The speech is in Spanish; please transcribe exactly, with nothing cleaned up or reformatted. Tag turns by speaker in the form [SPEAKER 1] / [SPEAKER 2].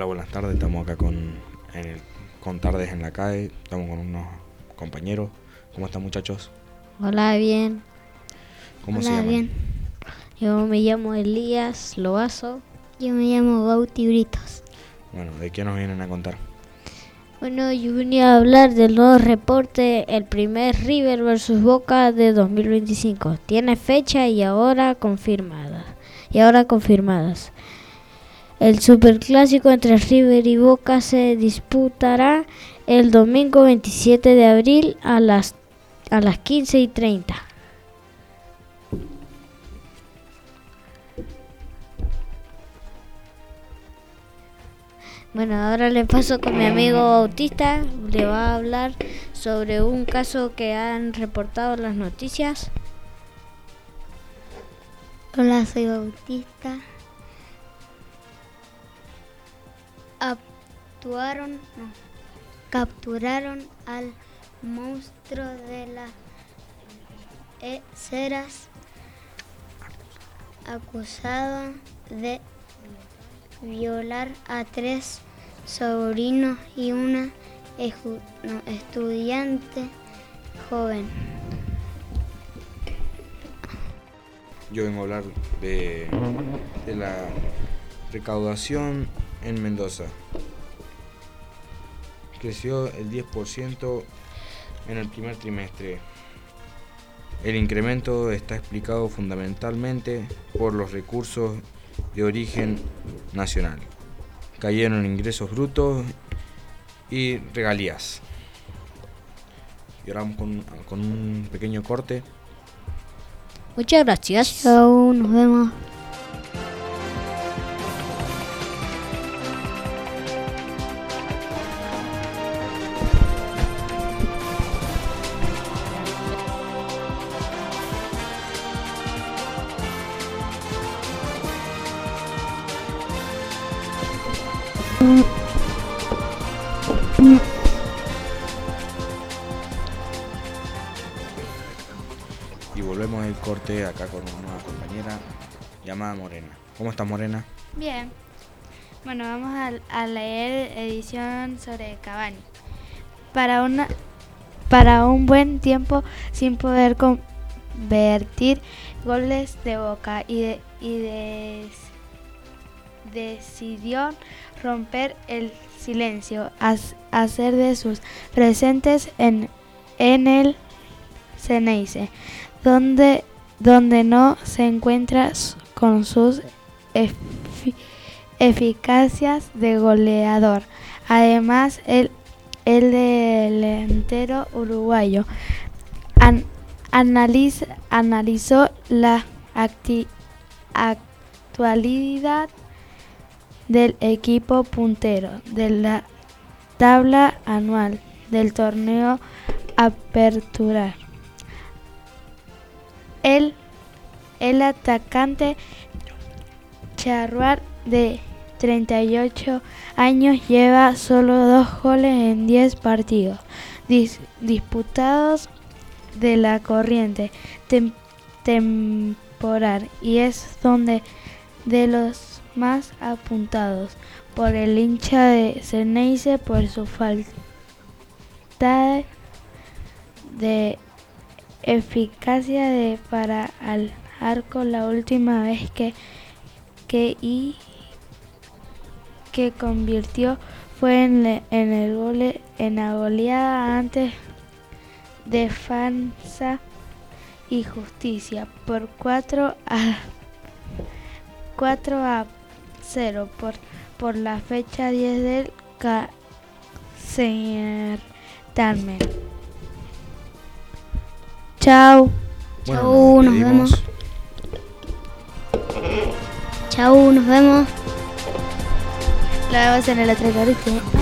[SPEAKER 1] Hola, buenas tardes. Estamos acá con, en el, con Tardes en la C A E. Estamos con unos compañeros. ¿Cómo están, muchachos?
[SPEAKER 2] Hola, bien.
[SPEAKER 1] ¿Cómo
[SPEAKER 2] Hola,
[SPEAKER 1] se llaman?
[SPEAKER 2] bien. Yo me llamo Elías Loazo.
[SPEAKER 3] Yo me llamo Bauti Britos.
[SPEAKER 1] Bueno, ¿de qué nos vienen a contar?
[SPEAKER 2] Bueno, yo venía a hablar del nuevo reporte, el primer River versus Boca de dos mil veinticinco. Tiene fecha y ahora confirmada. Y ahora confirmadas. El superclásico entre River y Boca se disputará el domingo veintisiete de abril a las a las quince y treinta. Bueno, ahora le paso con mi amigo Bautista. Le va a hablar sobre un caso que han reportado las noticias.
[SPEAKER 3] Hola, soy Bautista. Actuaron, no, capturaron al monstruo de las ceras, acusado de violar a tres sobrinos y una eju, no, estudiante joven.
[SPEAKER 1] Yo vengo a hablar de, de la recaudación en Mendoza. Creció el diez por ciento en el primer trimestre. El incremento está explicado fundamentalmente por los recursos de origen nacional. Cayeron ingresos brutos y regalías. Y ahora vamos con, con un pequeño corte.
[SPEAKER 2] Muchas gracias.
[SPEAKER 3] Chao, nos vemos.
[SPEAKER 1] Y volvemos el corte acá con una nueva compañera llamada Morena. ¿Cómo estás, Morena?
[SPEAKER 4] Bien. Bueno, vamos a, a leer edición sobre Cavani. Para una para un buen tiempo sin poder convertir goles de Boca y, de, y des, decidió romper el silencio, as, hacer de sus presentes en, en el Ceneice, donde, donde no se encuentra con sus efi, eficacias de goleador. Además, el, el delantero uruguayo an, analiza, analizó la acti, actualidad del equipo puntero de la tabla anual del torneo Apertura. El, el atacante Charruar, de treinta y ocho años, lleva solo dos goles en diez partidos dis, disputados de la corriente tem, temporal y es donde de los más apuntados por el hincha de Ceneice por su falta de eficacia de para al arco. La última vez que que y que convirtió fue en, le, en el gol en la goleada antes de Defensa y Justicia por cuatro a cero por por la fecha diez del certamen. Chao.
[SPEAKER 1] Bueno,
[SPEAKER 3] Chau, nos
[SPEAKER 1] despedimos.
[SPEAKER 3] vemos. Chau, nos vemos.
[SPEAKER 4] Lo vemos en el otro corte.